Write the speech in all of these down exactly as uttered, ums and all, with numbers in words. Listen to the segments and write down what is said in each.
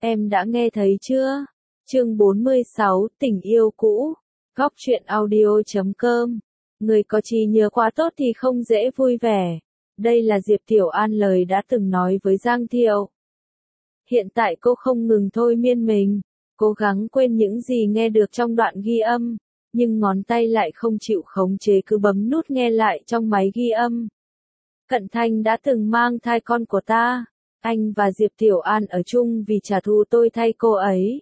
Em đã nghe thấy chưa? Chương bốn mươi sáu, tình yêu cũ. Góc truyện audio chấm com. Người có trí nhớ quá tốt thì không dễ vui vẻ. Đây là Diệp Tiểu An lời đã từng nói với Giang Thiệu. Hiện tại cô không ngừng thôi miên mình, cố gắng quên những gì nghe được trong đoạn ghi âm, nhưng ngón tay lại không chịu khống chế cứ bấm nút nghe lại trong máy ghi âm. Cận Thanh đã từng mang thai con của ta. Anh và Diệp Tiểu An ở chung vì trả thù tôi thay cô ấy.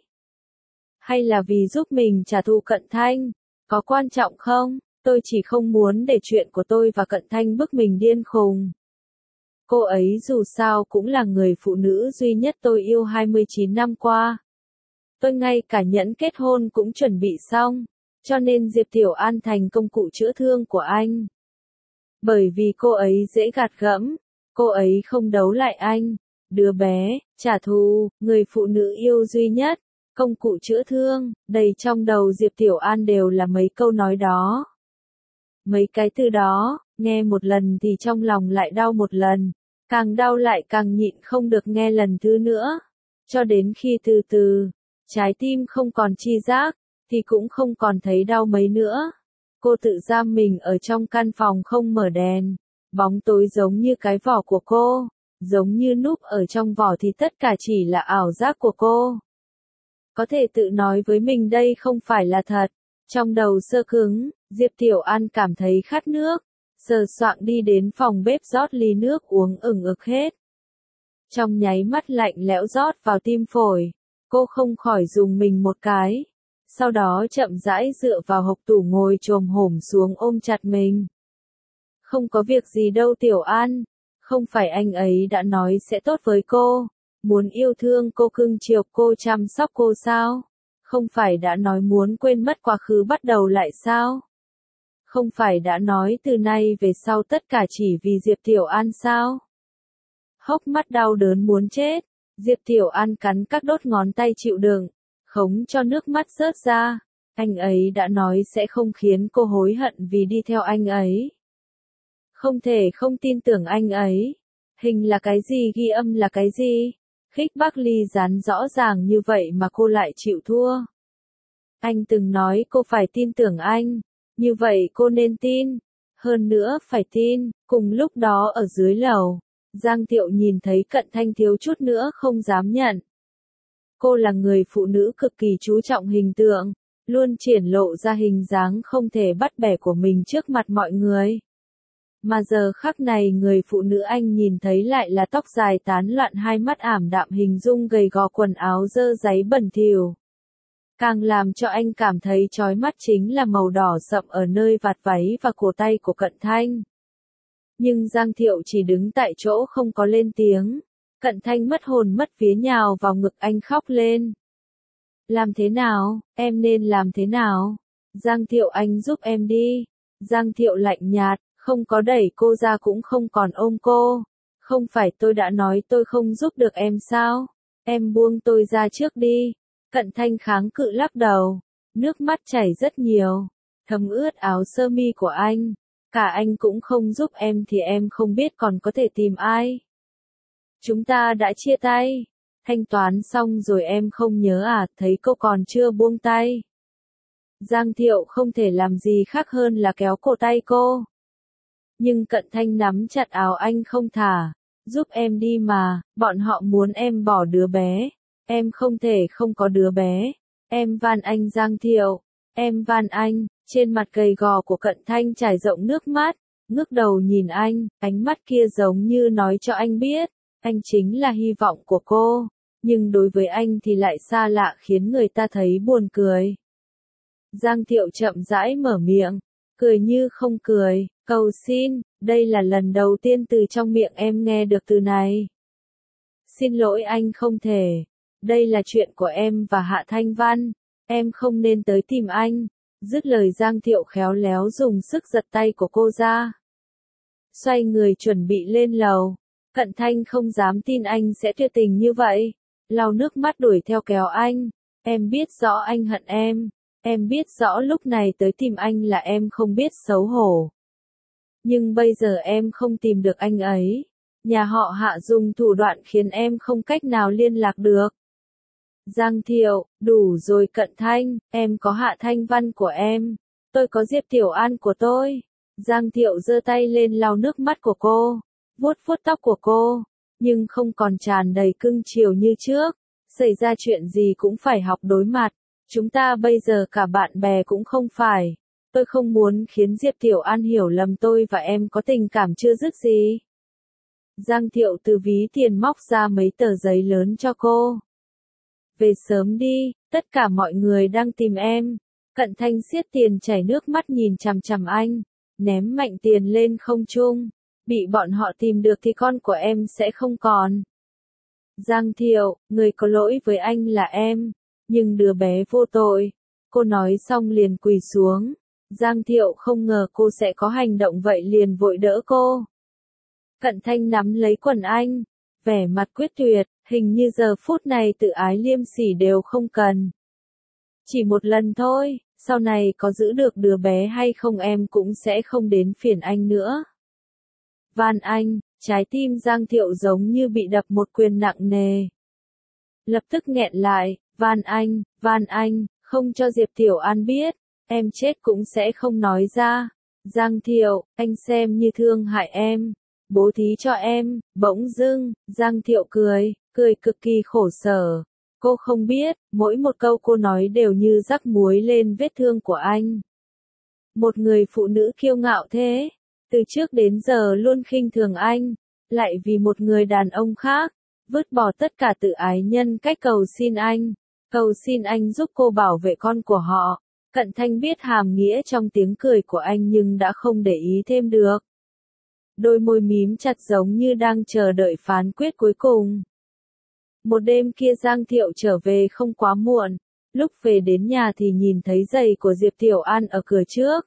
Hay là vì giúp mình trả thù Cận Thanh? Có quan trọng không? Tôi chỉ không muốn để chuyện của tôi và Cận Thanh bức mình điên khùng. Cô ấy dù sao cũng là người phụ nữ duy nhất tôi yêu hai mươi chín năm qua. Tôi ngay cả nhẫn kết hôn cũng chuẩn bị xong, cho nên Diệp Tiểu An thành công cụ chữa thương của anh. Bởi vì cô ấy dễ gạt gẫm, cô ấy không đấu lại anh. Đứa bé, trả thù, người phụ nữ yêu duy nhất, công cụ chữa thương, đầy trong đầu Diệp Tiểu An đều là mấy câu nói đó. Mấy cái từ đó, nghe một lần thì trong lòng lại đau một lần, càng đau lại càng nhịn không được nghe lần thứ nữa. Cho đến khi từ từ, trái tim không còn chi giác, thì cũng không còn thấy đau mấy nữa. Cô tự giam mình ở trong căn phòng không mở đèn, bóng tối giống như cái vỏ của cô. Giống như núp ở trong vỏ thì tất cả chỉ là ảo giác của cô. Có thể tự nói với mình đây không phải là thật. Trong đầu sơ cứng, Diệp Tiểu An cảm thấy khát nước, sờ soạng đi đến phòng bếp rót ly nước uống ửng ực hết. Trong nháy mắt lạnh lẽo rót vào tim phổi, cô không khỏi dùng mình một cái. Sau đó chậm rãi dựa vào hộc tủ ngồi chồm hổm xuống ôm chặt mình. Không có việc gì đâu Tiểu An. Không phải anh ấy đã nói sẽ tốt với cô, muốn yêu thương cô cưng chiều cô chăm sóc cô sao? Không phải đã nói muốn quên mất quá khứ bắt đầu lại sao? Không phải đã nói từ nay về sau tất cả chỉ vì Diệp Tiểu An sao? Hốc mắt đau đớn muốn chết, Diệp Tiểu An cắn các đốt ngón tay chịu đựng, khống cho nước mắt rớt ra. Anh ấy đã nói sẽ không khiến cô hối hận vì đi theo anh ấy. Không thể không tin tưởng anh ấy. Hình là cái gì, ghi âm là cái gì? Khích Bác Ly dán rõ ràng như vậy mà cô lại chịu thua. Anh từng nói cô phải tin tưởng anh. Như vậy cô nên tin. Hơn nữa phải tin. Cùng lúc đó ở dưới lầu, Giang Thiệu nhìn thấy Cận Thanh thiếu chút nữa không dám nhận. Cô là người phụ nữ cực kỳ chú trọng hình tượng, luôn triển lộ ra hình dáng không thể bắt bẻ của mình trước mặt mọi người. Mà giờ khắc này người phụ nữ anh nhìn thấy lại là tóc dài tán loạn, hai mắt ảm đạm, hình dung gầy gò, quần áo dơ dáy bẩn thỉu. Càng làm cho anh cảm thấy chói mắt chính là màu đỏ sậm ở nơi vạt váy và cổ tay của Cận Thanh. Nhưng Giang Thiệu chỉ đứng tại chỗ không có lên tiếng. Cận Thanh mất hồn mất vía nhào vào ngực anh khóc lên. Làm thế nào, em nên làm thế nào? Giang Thiệu, anh giúp em đi. Giang Thiệu lạnh nhạt. Không có đẩy cô ra cũng không còn ôm cô. Không phải tôi đã nói tôi không giúp được em sao? Em buông tôi ra trước đi. Cận Thanh kháng cự lắc đầu. Nước mắt chảy rất nhiều. Thấm ướt áo sơ mi của anh. Cả anh cũng không giúp em thì em không biết còn có thể tìm ai. Chúng ta đã chia tay. Thanh toán xong rồi em không nhớ à, thấy cô còn chưa buông tay. Giang Thiệu không thể làm gì khác hơn là kéo cổ tay cô. Nhưng Cận Thanh nắm chặt áo anh không thả. Giúp em đi mà, bọn họ muốn em bỏ đứa bé. Em không thể không có đứa bé. Em van anh Giang Thiệu. Em van anh. Trên mặt gầy gò của Cận Thanh trải rộng nước mắt. Ngước đầu nhìn anh, ánh mắt kia giống như nói cho anh biết. Anh chính là hy vọng của cô. Nhưng đối với anh thì lại xa lạ khiến người ta thấy buồn cười. Giang Thiệu chậm rãi mở miệng. Cười như không cười. Cầu xin, đây là lần đầu tiên từ trong miệng em nghe được từ này. Xin lỗi anh không thể. Đây là chuyện của em và Hạ Thanh Văn. Em không nên tới tìm anh. Dứt lời Giang Thiệu khéo léo dùng sức giật tay của cô ra. Xoay người chuẩn bị lên lầu. Cận Thanh không dám tin anh sẽ tuyệt tình như vậy. Lau nước mắt đuổi theo kéo anh. Em biết rõ anh hận em. Em biết rõ lúc này tới tìm anh là em không biết xấu hổ. Nhưng bây giờ em không tìm được anh ấy. Nhà họ Hạ dùng thủ đoạn khiến em không cách nào liên lạc được. Giang Thiệu, đủ rồi Cận Thanh, em có Hạ Thanh Văn của em. Tôi có Diệp Tiểu An của tôi. Giang Thiệu giơ tay lên lau nước mắt của cô, vuốt vuốt tóc của cô, nhưng không còn tràn đầy cưng chiều như trước. Xảy ra chuyện gì cũng phải học đối mặt. Chúng ta bây giờ cả bạn bè cũng không phải. Tôi không muốn khiến Diệp Tiểu An hiểu lầm tôi và em có tình cảm chưa dứt gì. Giang Thiệu từ ví tiền móc ra mấy tờ giấy lớn cho cô. Về sớm đi, tất cả mọi người đang tìm em. Cận Thanh siết tiền chảy nước mắt nhìn chằm chằm anh, ném mạnh tiền lên không trung. Bị bọn họ tìm được thì con của em sẽ không còn. Giang Thiệu, người có lỗi với anh là em, nhưng đứa bé vô tội. Cô nói xong liền quỳ xuống. Giang Thiệu không ngờ cô sẽ có hành động vậy liền vội đỡ cô. Cận Thanh nắm lấy quần anh, vẻ mặt quyết tuyệt, hình như giờ phút này tự ái liêm sỉ đều không cần. Chỉ một lần thôi, sau này có giữ được đứa bé hay không em cũng sẽ không đến phiền anh nữa. Van anh, trái tim Giang Thiệu giống như bị đập một quyền nặng nề. Lập tức nghẹn lại, van anh, van anh, không cho Diệp Tiểu An biết, em chết cũng sẽ không nói ra. Giang Thiệu, anh xem như thương hại em, bố thí cho em. Bỗng dưng, Giang Thiệu cười, cười cực kỳ khổ sở. Cô không biết, mỗi một câu cô nói đều như rắc muối lên vết thương của anh. Một người phụ nữ kiêu ngạo thế, từ trước đến giờ luôn khinh thường anh, lại vì một người đàn ông khác, vứt bỏ tất cả tự ái nhân cách cầu xin anh, cầu xin anh giúp cô bảo vệ con của họ. Cận Thanh biết hàm nghĩa trong tiếng cười của anh nhưng đã không để ý thêm được. Đôi môi mím chặt giống như đang chờ đợi phán quyết cuối cùng. Một đêm kia Giang Thiệu trở về không quá muộn, lúc về đến nhà thì nhìn thấy giày của Diệp Tiểu An ở cửa trước.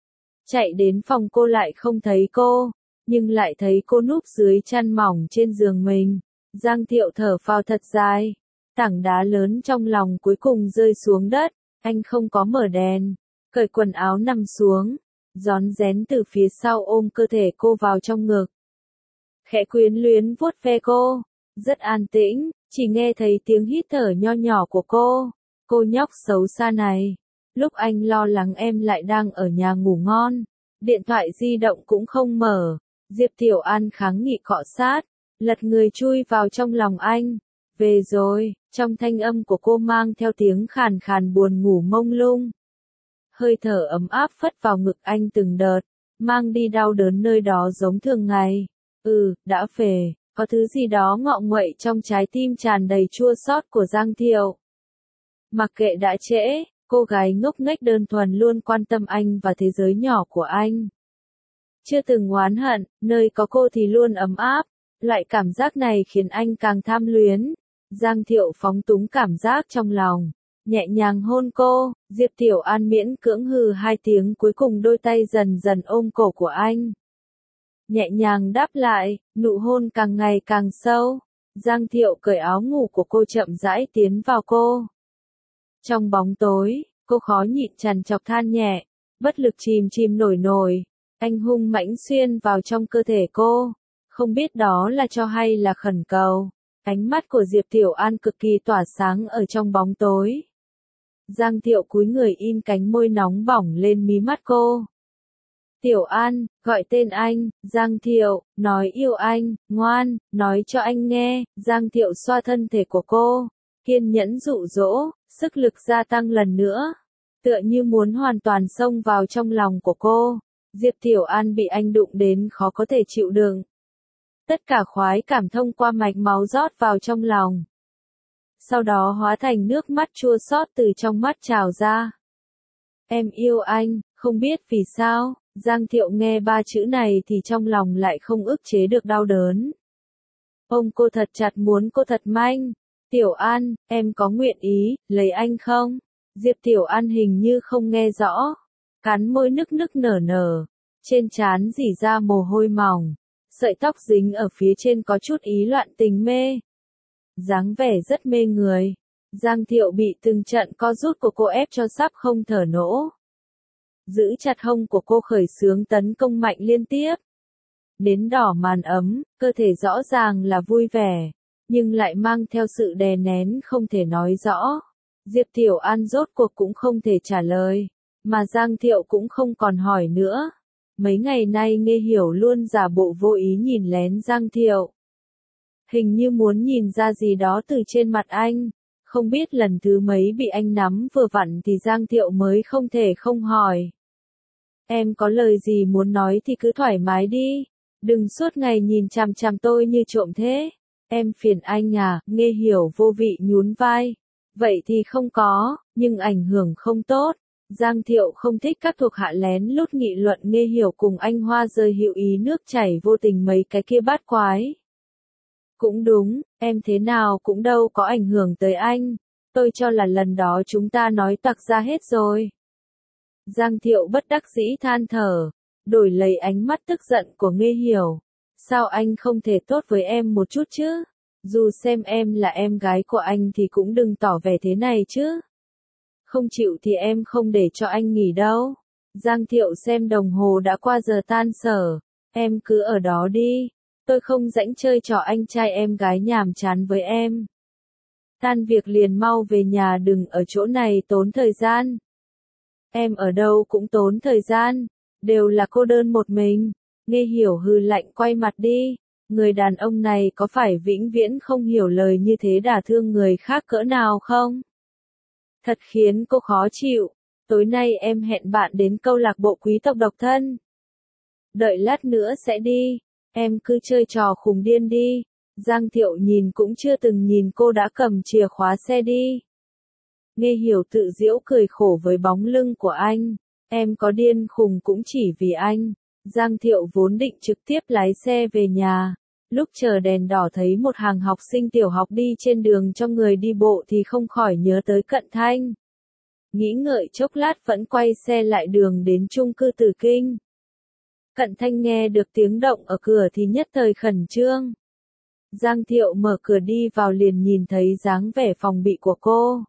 Chạy đến phòng cô lại không thấy cô, nhưng lại thấy cô núp dưới chăn mỏng trên giường mình. Giang Thiệu thở phào thật dài, tảng đá lớn trong lòng cuối cùng rơi xuống đất, anh không có mở đèn, cởi quần áo nằm xuống, rón rén từ phía sau ôm cơ thể cô vào trong ngực. Khẽ quyến luyến vuốt ve cô, rất an tĩnh, chỉ nghe thấy tiếng hít thở nho nhỏ của cô. Cô nhóc xấu xa này, lúc anh lo lắng em lại đang ở nhà ngủ ngon, điện thoại di động cũng không mở. Diệp Tiểu An kháng nghị cọ sát, lật người chui vào trong lòng anh. Về rồi, trong thanh âm của cô mang theo tiếng khàn khàn buồn ngủ mông lung. Hơi thở ấm áp phất vào ngực anh từng đợt, mang đi đau đớn nơi đó giống thường ngày. Ừ, đã về, có thứ gì đó ngọ nguậy trong trái tim tràn đầy chua xót của Giang Thiệu. Mặc kệ đã trễ, cô gái ngốc nghếch đơn thuần luôn quan tâm anh và thế giới nhỏ của anh. Chưa từng oán hận, nơi có cô thì luôn ấm áp, loại cảm giác này khiến anh càng tham luyến. Giang Thiệu phóng túng cảm giác trong lòng, nhẹ nhàng hôn cô. Diệp Tiểu An miễn cưỡng hừ hai tiếng, cuối cùng đôi tay dần dần ôm cổ của anh. Nhẹ nhàng đáp lại, nụ hôn càng ngày càng sâu. Giang Thiệu cởi áo ngủ của cô chậm rãi tiến vào cô. Trong bóng tối, cô khó nhịn trằn trọc than nhẹ, bất lực chìm chìm nổi nổi. Anh hung mãnh xuyên vào trong cơ thể cô, không biết đó là cho hay là khẩn cầu. Ánh mắt của Diệp Tiểu An cực kỳ tỏa sáng ở trong bóng tối. Giang Thiệu cúi người in cánh môi nóng bỏng lên mí mắt cô. Tiểu An, gọi tên anh. Giang Thiệu, nói yêu anh, ngoan, nói cho anh nghe. Giang Thiệu xoa thân thể của cô, kiên nhẫn dụ dỗ, sức lực gia tăng lần nữa, tựa như muốn hoàn toàn xông vào trong lòng của cô. Diệp Tiểu An bị anh đụng đến khó có thể chịu đựng. Tất cả khoái cảm thông qua mạch máu rót vào trong lòng. Sau đó hóa thành nước mắt chua xót từ trong mắt trào ra. Em yêu anh, không biết vì sao, Giang Thiệu nghe ba chữ này thì trong lòng lại không ức chế được đau đớn. Ôm cô thật chặt, muốn cô thật manh. Tiểu An, em có nguyện ý lấy anh không? Diệp Tiểu An hình như không nghe rõ, cắn môi nức nức nở nở, trên trán rỉ ra mồ hôi mỏng, sợi tóc dính ở phía trên có chút ý loạn tình mê. Dáng vẻ rất mê người. Giang Thiệu bị từng trận co rút của cô ép cho sắp không thở nỗ. Giữ chặt hông của cô khởi xướng tấn công mạnh liên tiếp. Đến đỏ màn ấm, cơ thể rõ ràng là vui vẻ. nhưng lại mang theo sự đè nén không thể nói rõ. Diệp Tiểu An rốt cuộc cũng không thể trả lời, mà Giang Thiệu cũng không còn hỏi nữa. Mấy ngày nay Nghe Hiểu luôn giả bộ vô ý nhìn lén Giang Thiệu. Hình như muốn nhìn ra gì đó từ trên mặt anh, không biết lần thứ mấy bị anh nắm vừa vặn thì Giang Thiệu mới không thể không hỏi. Em có lời gì muốn nói thì cứ thoải mái đi, đừng suốt ngày nhìn chằm chằm tôi như trộm thế. Em phiền anh à, Nghe Hiểu vô vị nhún vai. Vậy thì không có, nhưng ảnh hưởng không tốt. Giang Thiệu không thích các thuộc hạ lén lút nghị luận Nghe Hiểu cùng anh Hoa rơi hữu ý nước chảy vô tình mấy cái kia bát quái. Cũng đúng, em thế nào cũng đâu có ảnh hưởng tới anh. Tôi cho là lần đó chúng ta nói toạc ra hết rồi. Giang Thiệu bất đắc dĩ than thở, đổi lấy ánh mắt tức giận của Nghe Hiểu. Sao anh không thể tốt với em một chút chứ? Dù xem em là em gái của anh thì cũng đừng tỏ vẻ thế này chứ. Không chịu thì em không để cho anh nghỉ đâu. Giang Thiệu xem đồng hồ đã qua giờ tan sở. Em cứ ở đó đi. Tôi không rảnh chơi trò anh trai em gái nhàm chán với em. Tan việc liền mau về nhà, đừng ở chỗ này tốn thời gian. Em ở đâu cũng tốn thời gian. Đều là cô đơn một mình. Nghe Hiểu hừ lạnh quay mặt đi. Người đàn ông này có phải vĩnh viễn không hiểu lời như thế đả thương người khác cỡ nào không? Thật khiến cô khó chịu. Tối nay em hẹn bạn đến câu lạc bộ quý tộc độc thân. Đợi lát nữa sẽ đi. Em cứ chơi trò khùng điên đi. Giang Thiệu nhìn cũng chưa từng nhìn cô đã cầm chìa khóa xe đi. Nghe Hiểu tự giễu cười khổ với bóng lưng của anh. Em có điên khùng cũng chỉ vì anh. Giang Thiệu vốn định trực tiếp lái xe về nhà. Lúc chờ đèn đỏ thấy một hàng học sinh tiểu học đi trên đường cho người đi bộ thì không khỏi nhớ tới Cận Thanh. Nghĩ ngợi chốc lát vẫn quay xe lại đường đến chung cư Tử Kinh. Cận Thanh nghe được tiếng động ở cửa thì nhất thời khẩn trương. Giang Thiệu mở cửa đi vào liền nhìn thấy dáng vẻ phòng bị của cô.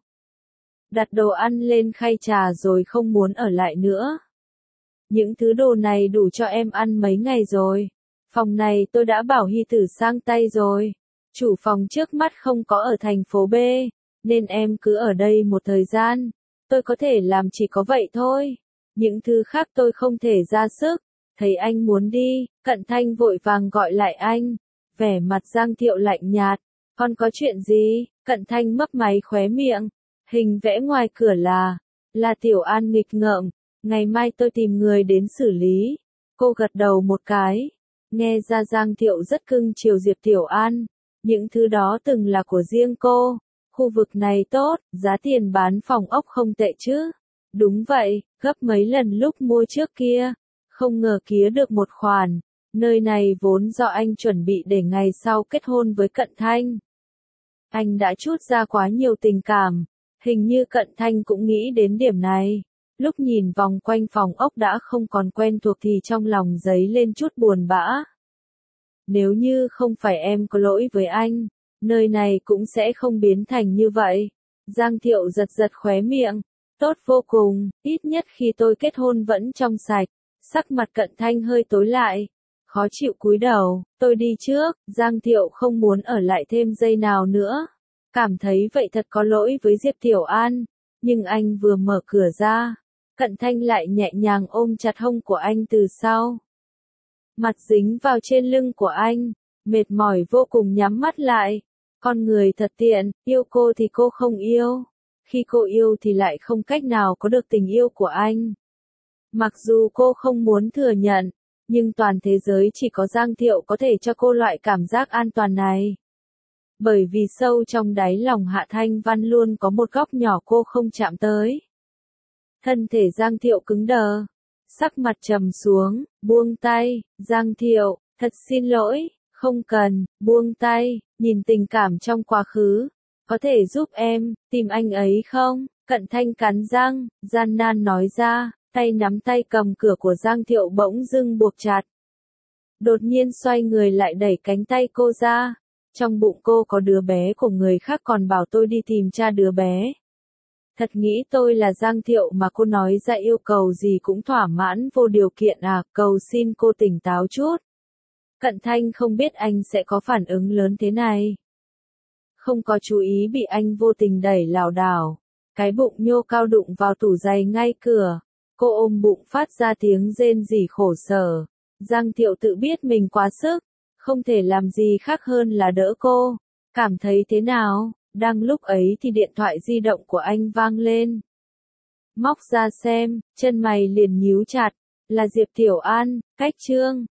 Đặt đồ ăn lên khay trà rồi không muốn ở lại nữa. Những thứ đồ này đủ cho em ăn mấy ngày rồi. Phòng này tôi đã bảo Hy Tử sang tay rồi. Chủ phòng trước mắt không có ở thành phố B, nên em cứ ở đây một thời gian. Tôi có thể làm chỉ có vậy thôi. Những thứ khác tôi không thể ra sức. Thấy anh muốn đi, Cận Thanh vội vàng gọi lại anh. Vẻ mặt Giang Thiệu lạnh nhạt. Còn có chuyện gì? Cận Thanh mấp máy khóe miệng. Hình vẽ ngoài cửa là, là Tiểu An nghịch ngợm. Ngày mai tôi tìm người đến xử lý. Cô gật đầu một cái. Nghe ra Giang Thiệu rất cưng chiều Diệp Tiểu An. Những thứ đó từng là của riêng cô. Khu vực này tốt, giá tiền bán phòng ốc không tệ chứ. Đúng vậy, gấp mấy lần lúc mua trước kia. Không ngờ kía được một khoản. Nơi này vốn do anh chuẩn bị để ngày sau kết hôn với Cận Thanh. Anh đã trút ra quá nhiều tình cảm. Hình như Cận Thanh cũng nghĩ đến điểm này. Lúc nhìn vòng quanh phòng ốc đã không còn quen thuộc thì trong lòng dấy lên chút buồn bã. Nếu như không phải em có lỗi với anh, nơi này cũng sẽ không biến thành như vậy. Giang Thiệu giật giật khóe miệng. Tốt vô cùng, ít nhất khi tôi kết hôn vẫn trong sạch. Sắc mặt Cận Thanh hơi tối lại. Khó chịu cúi đầu, tôi đi trước. Giang Thiệu không muốn ở lại thêm giây nào nữa. Cảm thấy vậy thật có lỗi với Diệp Tiểu An. Nhưng anh vừa mở cửa ra, Cận Thanh lại nhẹ nhàng ôm chặt hông của anh từ sau. Mặt dính vào trên lưng của anh, mệt mỏi vô cùng nhắm mắt lại. Con người thật tiện, yêu cô thì cô không yêu. Khi cô yêu thì lại không cách nào có được tình yêu của anh. Mặc dù cô không muốn thừa nhận, nhưng toàn thế giới chỉ có Giang Thiệu có thể cho cô loại cảm giác an toàn này. Bởi vì sâu trong đáy lòng Hạ Thanh Văn luôn có một góc nhỏ cô không chạm tới. Thân thể Giang Thiệu cứng đờ, sắc mặt trầm xuống, buông tay. Giang Thiệu, thật xin lỗi, không cần, buông tay. Nhìn tình cảm trong quá khứ, có thể giúp em tìm anh ấy không? Cận Thanh cắn răng, gian nan nói ra, tay nắm tay cầm cửa của Giang Thiệu bỗng dưng buộc chặt. Đột nhiên xoay người lại đẩy cánh tay cô ra. Trong bụng cô có đứa bé của người khác còn bảo tôi đi tìm cha đứa bé. Thật nghĩ tôi là Giang Thiệu mà cô nói ra yêu cầu gì cũng thỏa mãn vô điều kiện à, cầu xin cô tỉnh táo chút. Cận Thanh không biết anh sẽ có phản ứng lớn thế này. không có chú ý bị anh vô tình đẩy lảo đảo. Cái bụng nhô cao đụng vào tủ giày ngay cửa. Cô ôm bụng phát ra tiếng rên rỉ khổ sở. Giang Thiệu tự biết mình quá sức, không thể làm gì khác hơn là đỡ cô. Cảm thấy thế nào? Đang lúc ấy thì điện thoại di động của anh vang lên. Móc ra xem, chân mày liền nhíu chặt. Là Diệp Tiểu An, cách Trương.